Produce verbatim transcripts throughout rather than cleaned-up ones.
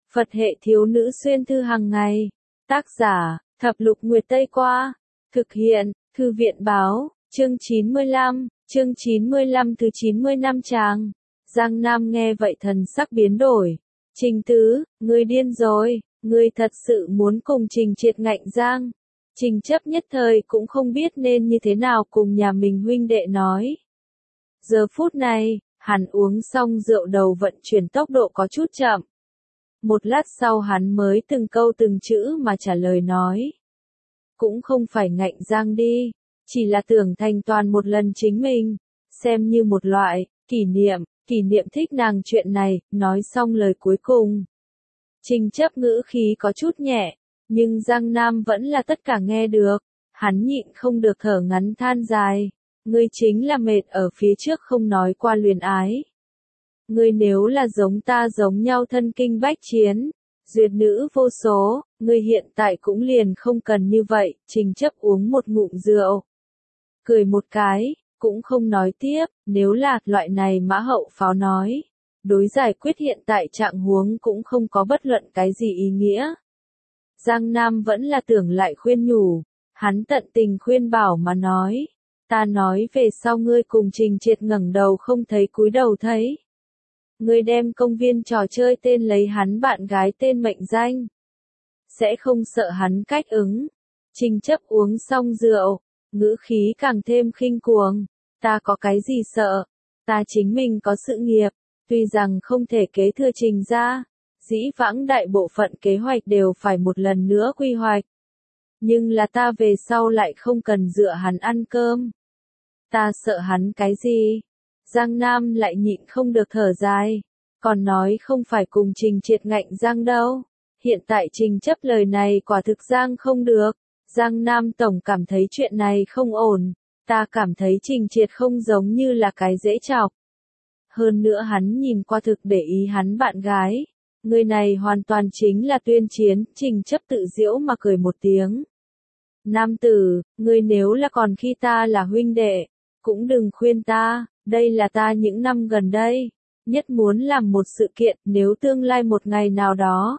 Phật hệ thiếu nữ xuyên thư hàng ngày. Tác giả, Thập lục Nguyệt Tây Qua. Thực hiện, Thư viện báo, chương chín mươi lăm, chương chín mươi lăm thứ chín mươi lăm trang. Giang Nam nghe vậy thần sắc biến đổi. Trình Tứ, ngươi điên rồi, ngươi thật sự muốn cùng Trình Triệt ngạnh giang. Trình Chấp nhất thời cũng không biết nên như thế nào cùng nhà mình huynh đệ nói. Giờ phút này, hắn uống xong rượu đầu vận chuyển tốc độ có chút chậm. Một lát sau hắn mới từng câu từng chữ mà trả lời nói. Cũng không phải ngạnh giang đi, chỉ là tưởng thành toàn một lần chính mình, xem như một loại, kỷ niệm, kỷ niệm thích nàng chuyện này, nói xong lời cuối cùng. Trình Chấp ngữ khí có chút nhẹ, nhưng Giang Nam vẫn là tất cả nghe được, hắn nhịn không được thở ngắn than dài, ngươi chính là mệt ở phía trước không nói qua luyến ái. Ngươi nếu là giống ta giống nhau thân kinh bách chiến, duyệt nữ vô số, ngươi hiện tại cũng liền không cần như vậy. Trình Chấp uống một ngụm rượu, cười một cái, cũng không nói tiếp, nếu là loại này mã hậu pháo nói, đối giải quyết hiện tại trạng huống cũng không có bất luận cái gì ý nghĩa. Giang Nam vẫn là tưởng lại khuyên nhủ, hắn tận tình khuyên bảo mà nói, ta nói về sau ngươi cùng Trình Triệt ngẩng đầu không thấy cúi đầu thấy. Ngươi đem công viên trò chơi tên lấy hắn bạn gái tên mệnh danh. Sẽ không sợ hắn cách ứng. Trình Chấp uống xong rượu, ngữ khí càng thêm khinh cuồng. Ta có cái gì sợ? Ta chính mình có sự nghiệp, tuy rằng không thể kế thừa Trình ra. Dĩ vãng đại bộ phận kế hoạch đều phải một lần nữa quy hoạch. Nhưng là ta về sau lại không cần dựa hắn ăn cơm. Ta sợ hắn cái gì? Giang Nam lại nhịn không được thở dài, còn nói không phải cùng Trình Triệt ngạnh giang đâu. Hiện tại Trình Chấp lời này quả thực giang không được. Giang Nam tổng cảm thấy chuyện này không ổn, ta cảm thấy Trình Triệt không giống như là cái dễ chọc. Hơn nữa hắn nhìn qua thực để ý hắn bạn gái. Người này hoàn toàn chính là tuyên chiến. Trình Chấp tự giễu mà cười một tiếng. Nam tử, ngươi nếu là còn khi ta là huynh đệ, cũng đừng khuyên ta. Đây là ta những năm gần đây, nhất muốn làm một sự kiện, nếu tương lai một ngày nào đó.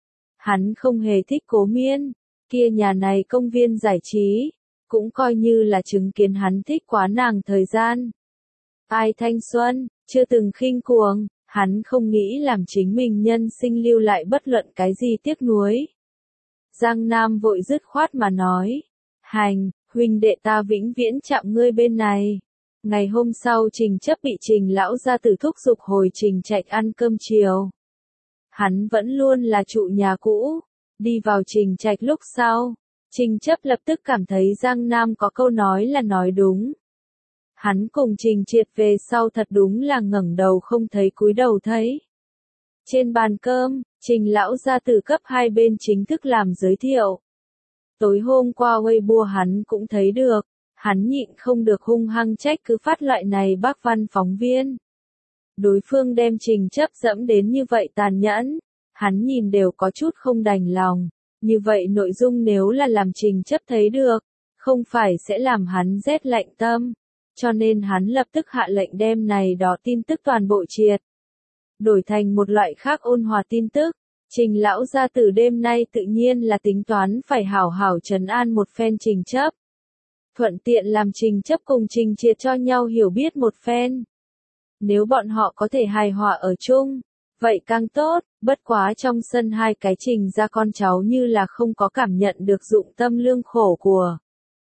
Hắn không hề thích Cố Miên, kia nhà này công viên giải trí, cũng coi như là chứng kiến hắn thích quá nàng thời gian. Ai thanh xuân, chưa từng khinh cuồng, hắn không nghĩ làm chính mình nhân sinh lưu lại bất luận cái gì tiếc nuối. Giang Nam vội dứt khoát mà nói, hành, huynh đệ ta vĩnh viễn chạm ngươi bên này. Ngày hôm sau Trình Chấp bị Trình lão gia tử thúc giục hồi Trình Trạch ăn cơm chiều. Hắn vẫn luôn là trụ nhà cũ, đi vào Trình Trạch lúc sau, Trình Chấp lập tức cảm thấy Giang Nam có câu nói là nói đúng. Hắn cùng Trình Triệt về sau thật đúng là ngẩng đầu không thấy cúi đầu thấy. Trên bàn cơm, Trình lão gia tử cấp hai bên chính thức làm giới thiệu. Tối hôm qua Weibo hắn cũng thấy được. Hắn nhịn không được hung hăng trách cứ phát loại này bác văn phóng viên. Đối phương đem Trình Chấp dẫm đến như vậy tàn nhẫn, hắn nhìn đều có chút không đành lòng. Như vậy nội dung nếu là làm Trình Chấp thấy được, không phải sẽ làm hắn rét lạnh tâm. Cho nên hắn lập tức hạ lệnh đem này đó tin tức toàn bộ triệt. Đổi thành một loại khác ôn hòa tin tức. Trình lão gia tử đêm nay tự nhiên là tính toán phải hảo hảo trấn an một phen Trình Chấp. Thuận tiện làm Trình Chấp cùng Trình Triệt cho nhau hiểu biết một phen. Nếu bọn họ có thể hài hòa ở chung, vậy càng tốt, bất quá trong sân hai cái Trình ra con cháu như là không có cảm nhận được dụng tâm lương khổ của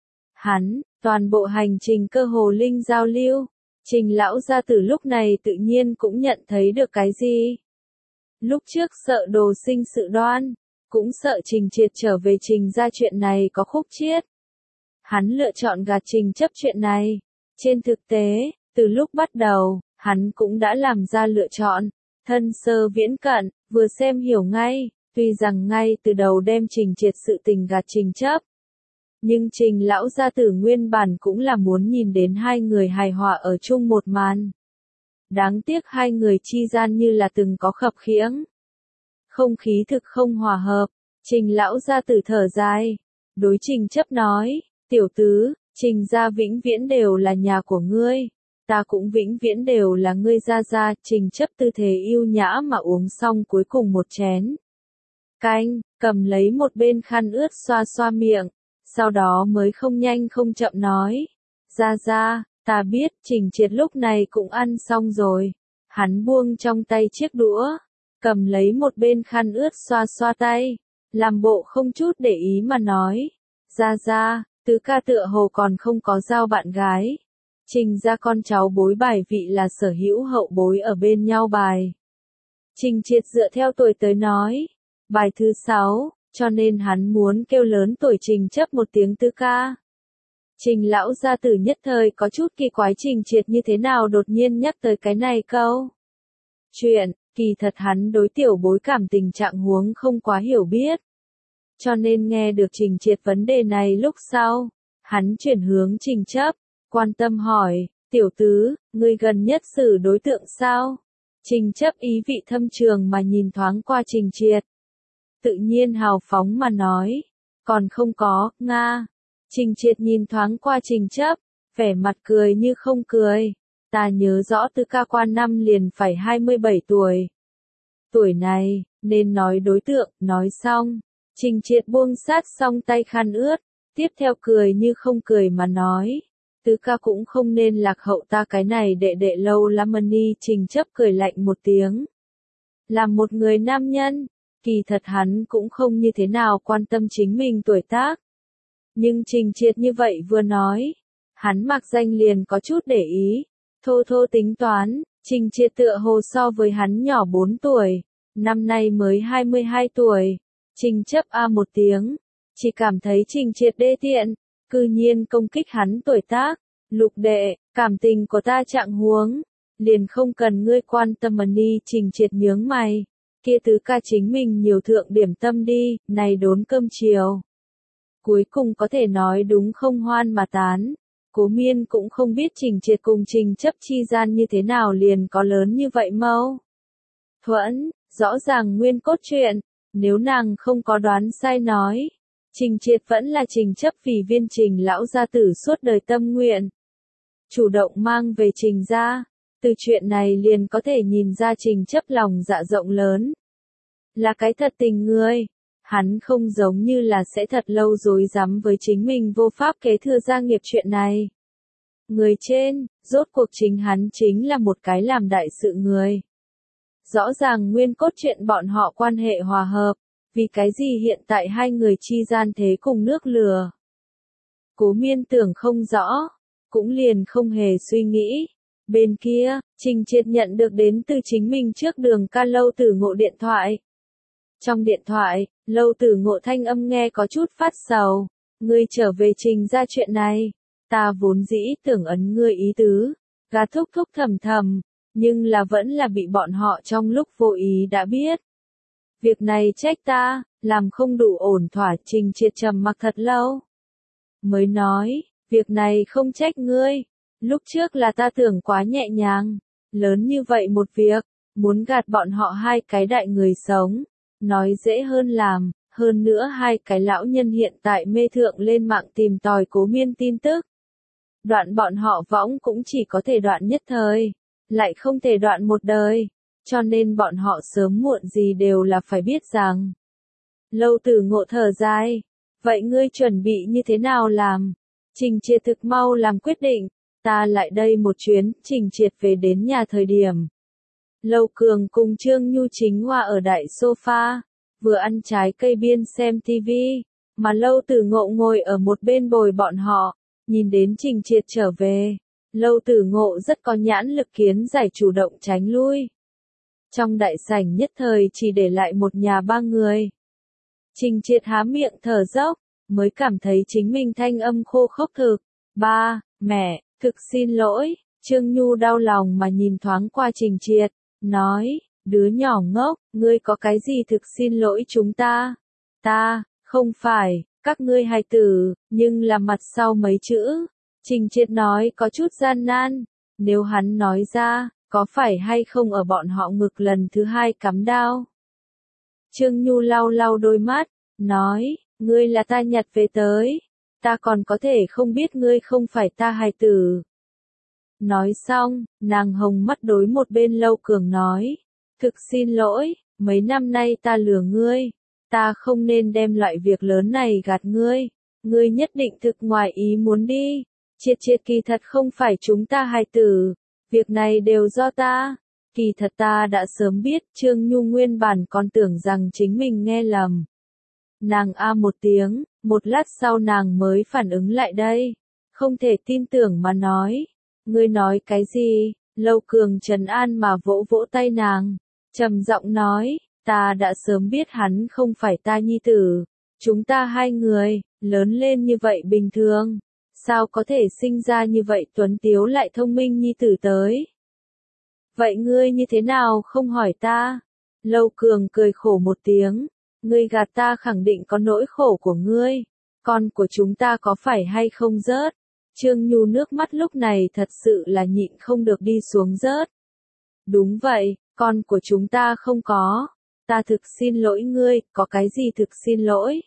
hắn, toàn bộ hành trình cơ hồ linh giao lưu. Trình lão gia tử lúc này tự nhiên cũng nhận thấy được cái gì. Lúc trước sợ đồ sinh sự đoan, cũng sợ Trình Triệt trở về Trình ra chuyện này có khúc chiết. Hắn lựa chọn gạt Trình Chấp chuyện này. Trên thực tế, từ lúc bắt đầu, hắn cũng đã làm ra lựa chọn. Thân sơ viễn cận, vừa xem hiểu ngay, tuy rằng ngay từ đầu đem Trình Triệt sự tình gạt Trình Chấp. Nhưng Trình lão gia tử nguyên bản cũng là muốn nhìn đến hai người hài hòa ở chung một màn. Đáng tiếc hai người chi gian như là từng có khập khiễng. Không khí thực không hòa hợp, Trình lão gia tử thở dài. Đối Trình Chấp nói. Tiểu tứ, Trình gia vĩnh viễn đều là nhà của ngươi, ta cũng vĩnh viễn đều là ngươi gia gia. Trình Chấp tư thế yêu nhã mà uống xong cuối cùng một chén, Canh, cầm lấy một bên khăn ướt xoa xoa miệng, sau đó mới không nhanh không chậm nói. Ra ra, ta biết, Trình Triệt lúc này cũng ăn xong rồi. Hắn buông trong tay chiếc đũa, cầm lấy một bên khăn ướt xoa xoa tay, làm bộ không chút để ý mà nói. Ra ra, tứ ca tựa hồ còn không có giao bạn gái. Trình ra con cháu bối bài vị là sở hữu hậu bối ở bên nhau bài. Trình Triệt dựa theo tuổi tới nói. Bài thứ sáu, cho nên hắn muốn kêu lớn tuổi Trình chấp một tiếng tứ ca. Trình lão gia tử nhất thời có chút kỳ quái Trình Triệt như thế nào đột nhiên nhắc tới cái này câu. Chuyện, kỳ thật hắn đối tiểu bối cảm tình trạng huống không quá hiểu biết. Cho nên nghe được Trình Triệt vấn đề này lúc sau, hắn chuyển hướng Trình chấp, quan tâm hỏi, tiểu tứ, ngươi gần nhất xử đối tượng sao? Trình chấp ý vị thâm trường mà nhìn thoáng qua Trình Triệt. Tự nhiên hào phóng mà nói, còn không có, Nga. Trình Triệt nhìn thoáng qua Trình chấp, vẻ mặt cười như không cười. Ta nhớ rõ tứ ca qua năm liền phải hai mươi bảy tuổi. Tuổi này, nên nói đối tượng, nói xong. Trình Triệt buông sát xong tay khăn ướt, tiếp theo cười như không cười mà nói. Tứ ca cũng không nên lạc hậu ta cái này đệ đệ lâu lắm ni. Trình chấp cười lạnh một tiếng. Làm một người nam nhân, kỳ thật hắn cũng không như thế nào quan tâm chính mình tuổi tác. Nhưng Trình Triệt như vậy vừa nói, hắn mặc danh liền có chút để ý, thô thô tính toán, Trình Triệt tựa hồ so với hắn nhỏ bốn tuổi, năm nay mới hai mươi hai tuổi. Trình chấp a một tiếng, chỉ cảm thấy Trình Triệt đê tiện, cư nhiên công kích hắn tuổi tác. Lục đệ, cảm tình của ta trạng huống, liền không cần ngươi quan tâm mà ni. Trình Triệt nhướng mày, kia tứ ca chính mình nhiều thượng điểm tâm đi, này đốn cơm chiều. Cuối cùng có thể nói đúng không hoan mà tán. Cố Miên cũng không biết Trình Triệt cùng Trình chấp chi gian như thế nào liền có lớn như vậy mâu thuẫn, rõ ràng nguyên cốt truyện, nếu nàng không có đoán sai nói. Trình Triệt vẫn là Trình chấp vì viên Trình lão gia tử suốt đời tâm nguyện. Chủ động mang về Trình ra, từ chuyện này liền có thể nhìn ra Trình chấp lòng dạ rộng lớn. Là cái thật tình người. Hắn không giống như là sẽ thật lâu dối rắm với chính mình vô pháp kế thừa gia nghiệp chuyện này. Người trên, rốt cuộc chính hắn chính là một cái làm đại sự người. Rõ ràng nguyên cốt chuyện bọn họ quan hệ hòa hợp, vì cái gì hiện tại hai người chi gian thế cùng nước lửa. Cố Miên tưởng không rõ, cũng liền không hề suy nghĩ. Bên kia, Trình Triệt nhận được đến từ chính mình trước đường ca Lâu Tử Ngộ điện thoại. Trong điện thoại, Lâu Tử Ngộ thanh âm nghe có chút phát sầu. Ngươi trở về Trình ra chuyện này, ta vốn dĩ tưởng ấn ngươi ý tứ, gà thúc thúc thầm thầm, nhưng là vẫn là bị bọn họ trong lúc vô ý đã biết. Việc này trách ta, làm không đủ ổn thỏa. Trình Triệt trầm mặc thật lâu. Mới nói, việc này không trách ngươi, lúc trước là ta tưởng quá nhẹ nhàng, lớn như vậy một việc, muốn gạt bọn họ hai cái đại người sống. Nói dễ hơn làm, hơn nữa hai cái lão nhân hiện tại mê thượng lên mạng tìm tòi Cố Miên tin tức. Đoạn bọn họ võng cũng chỉ có thể đoạn nhất thời, lại không thể đoạn một đời, cho nên bọn họ sớm muộn gì đều là phải biết rằng. Lâu Tử Ngộ thở dài, vậy ngươi chuẩn bị như thế nào làm? Trình Triệt thực mau làm quyết định, ta lại đây một chuyến. Trình Triệt về đến nhà thời điểm. Lâu Cường cùng Trương Nhu chính hòa ở đại sofa, vừa ăn trái cây biên xem tivi, mà Lâu Tử Ngộ ngồi ở một bên bồi bọn họ, nhìn đến Trình Triệt trở về. Lâu Tử Ngộ rất có nhãn lực kiến giải chủ động tránh lui. Trong đại sảnh nhất thời chỉ để lại một nhà ba người. Trình Triệt há miệng thở dốc, mới cảm thấy chính mình thanh âm khô khốc thực. Ba, mẹ, thực xin lỗi. Trương Nhu đau lòng mà nhìn thoáng qua Trình Triệt, nói, đứa nhỏ ngốc, ngươi có cái gì thực xin lỗi chúng ta? Ta, không phải, các ngươi hài tử, nhưng là mặt sau mấy chữ. Trình Triệt nói có chút gian nan, nếu hắn nói ra, có phải hay không ở bọn họ ngực lần thứ hai cắm đao? Trương Nhu lau lau đôi mắt, nói, ngươi là ta nhặt về tới, ta còn có thể không biết ngươi không phải ta hài tử. Nói xong, nàng hồng mắt đối một bên Lâu Cường nói, thực xin lỗi, mấy năm nay ta lừa ngươi, ta không nên đem loại việc lớn này gạt ngươi, ngươi nhất định thực ngoài ý muốn đi, triệt triệt kỳ thật không phải chúng ta hài tử, việc này đều do ta, kỳ thật ta đã sớm biết, Trương Nhu nguyên bản còn tưởng rằng chính mình nghe lầm. Nàng a một tiếng, một lát sau nàng mới phản ứng lại đây, không thể tin tưởng mà nói, ngươi nói cái gì, Lâu Cường trấn an mà vỗ vỗ tay nàng, trầm giọng nói, ta đã sớm biết hắn không phải ta nhi tử, chúng ta hai người, lớn lên như vậy bình thường, sao có thể sinh ra như vậy tuấn tiếu lại thông minh nhi tử tới. Vậy ngươi như thế nào không hỏi ta? Lâu Cường cười khổ một tiếng, ngươi gạt ta khẳng định có nỗi khổ của ngươi, con của chúng ta có phải hay không rớt? Trương Nhu nước mắt lúc này thật sự là nhịn không được đi xuống rớt. Đúng vậy, con của chúng ta không có. Ta thực xin lỗi ngươi, có cái gì thực xin lỗi?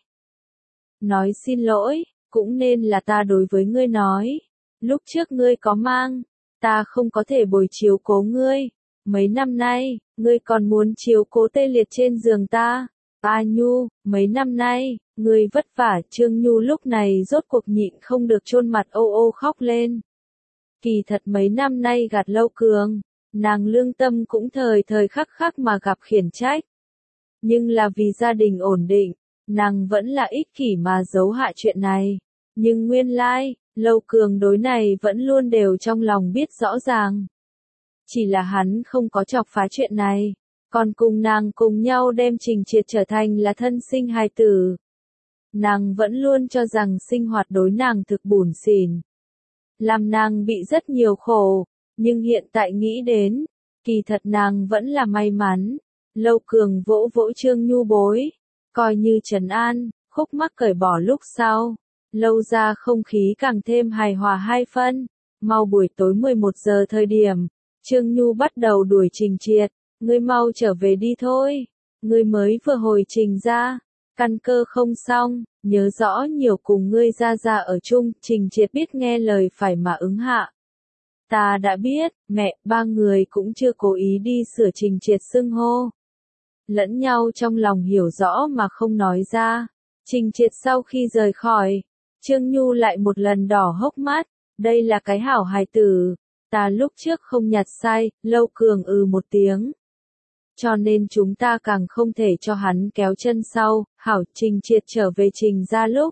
Nói xin lỗi, cũng nên là ta đối với ngươi nói. Lúc trước ngươi có mang, ta không có thể bồi chiếu cố ngươi. Mấy năm nay, ngươi còn muốn chiếu cố tê liệt trên giường ta. A Nhu, mấy năm nay, ngươi vất vả. Trương Nhu lúc này rốt cuộc nhịn không được chôn mặt ô ô khóc lên. Kỳ thật mấy năm nay gạt Lâu Cường, nàng lương tâm cũng thời thời khắc khắc mà gặp khiển trách. Nhưng là vì gia đình ổn định, nàng vẫn là ích kỷ mà giấu hạ chuyện này. Nhưng nguyên lai, Lâu Cường đối này vẫn luôn đều trong lòng biết rõ ràng. Chỉ là hắn không có chọc phá chuyện này, còn cùng nàng cùng nhau đem Trình Triệt trở thành là thân sinh hài tử. Nàng vẫn luôn cho rằng sinh hoạt đối nàng thực bủn xỉn, làm nàng bị rất nhiều khổ, nhưng hiện tại nghĩ đến, kỳ thật nàng vẫn là may mắn. Lâu Cường vỗ vỗ Trương Nhu bối, coi như trấn an, khúc mắc cởi bỏ lúc sau. Lâu ra không khí càng thêm hài hòa hai phân. Mau buổi tối mười một giờ thời điểm, Trương Nhu bắt đầu đuổi Trình Triệt, ngươi mau trở về đi thôi, ngươi mới vừa hồi trình ra, căn cơ không xong, nhớ rõ nhiều cùng ngươi ra ra ở chung. Trình Triệt biết nghe lời phải mà ứng hạ. Ta đã biết, mẹ, ba người cũng chưa cố ý đi sửa Trình Triệt xưng hô. Lẫn nhau trong lòng hiểu rõ mà không nói ra. Trình Triệt sau khi rời khỏi, Trương Nhu lại một lần đỏ hốc mắt, đây là cái hảo hài tử, ta lúc trước không nhặt sai. Lâu Cường ừ một tiếng. Cho nên chúng ta càng không thể cho hắn kéo chân sau. Hảo. Trình Triệt trở về Trình ra lúc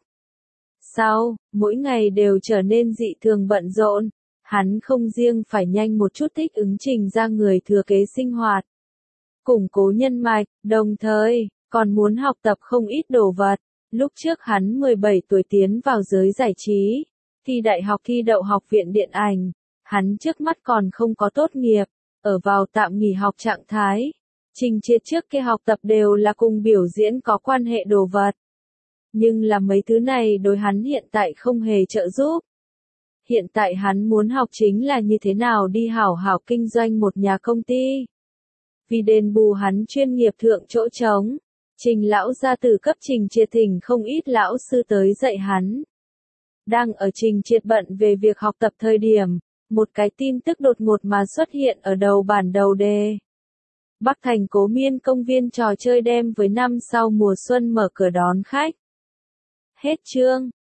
sau, mỗi ngày đều trở nên dị thường bận rộn, hắn không riêng phải nhanh một chút thích ứng Trình ra người thừa kế sinh hoạt, củng cố nhân mạch, đồng thời, còn muốn học tập không ít đồ vật. Lúc trước hắn mười bảy tuổi tiến vào giới giải trí, thi đại học thi đậu học viện điện ảnh, hắn trước mắt còn không có tốt nghiệp, ở vào tạm nghỉ học trạng thái. Trình Triệt trước kia học tập đều là cùng biểu diễn có quan hệ đồ vật. Nhưng là mấy thứ này đối hắn hiện tại không hề trợ giúp. Hiện tại hắn muốn học chính là như thế nào đi hảo hảo kinh doanh một nhà công ty. Vì đền bù hắn chuyên nghiệp thượng chỗ trống, Trình lão gia tử cấp Trình Triệt thỉnh không ít lão sư tới dạy hắn. Đang ở Trình Triệt bận về việc học tập thời điểm, một cái tin tức đột ngột mà xuất hiện ở đầu bản đầu đề. Bắc Thành Cố Miên công viên trò chơi đem với năm sau mùa xuân mở cửa đón khách. Hết chương.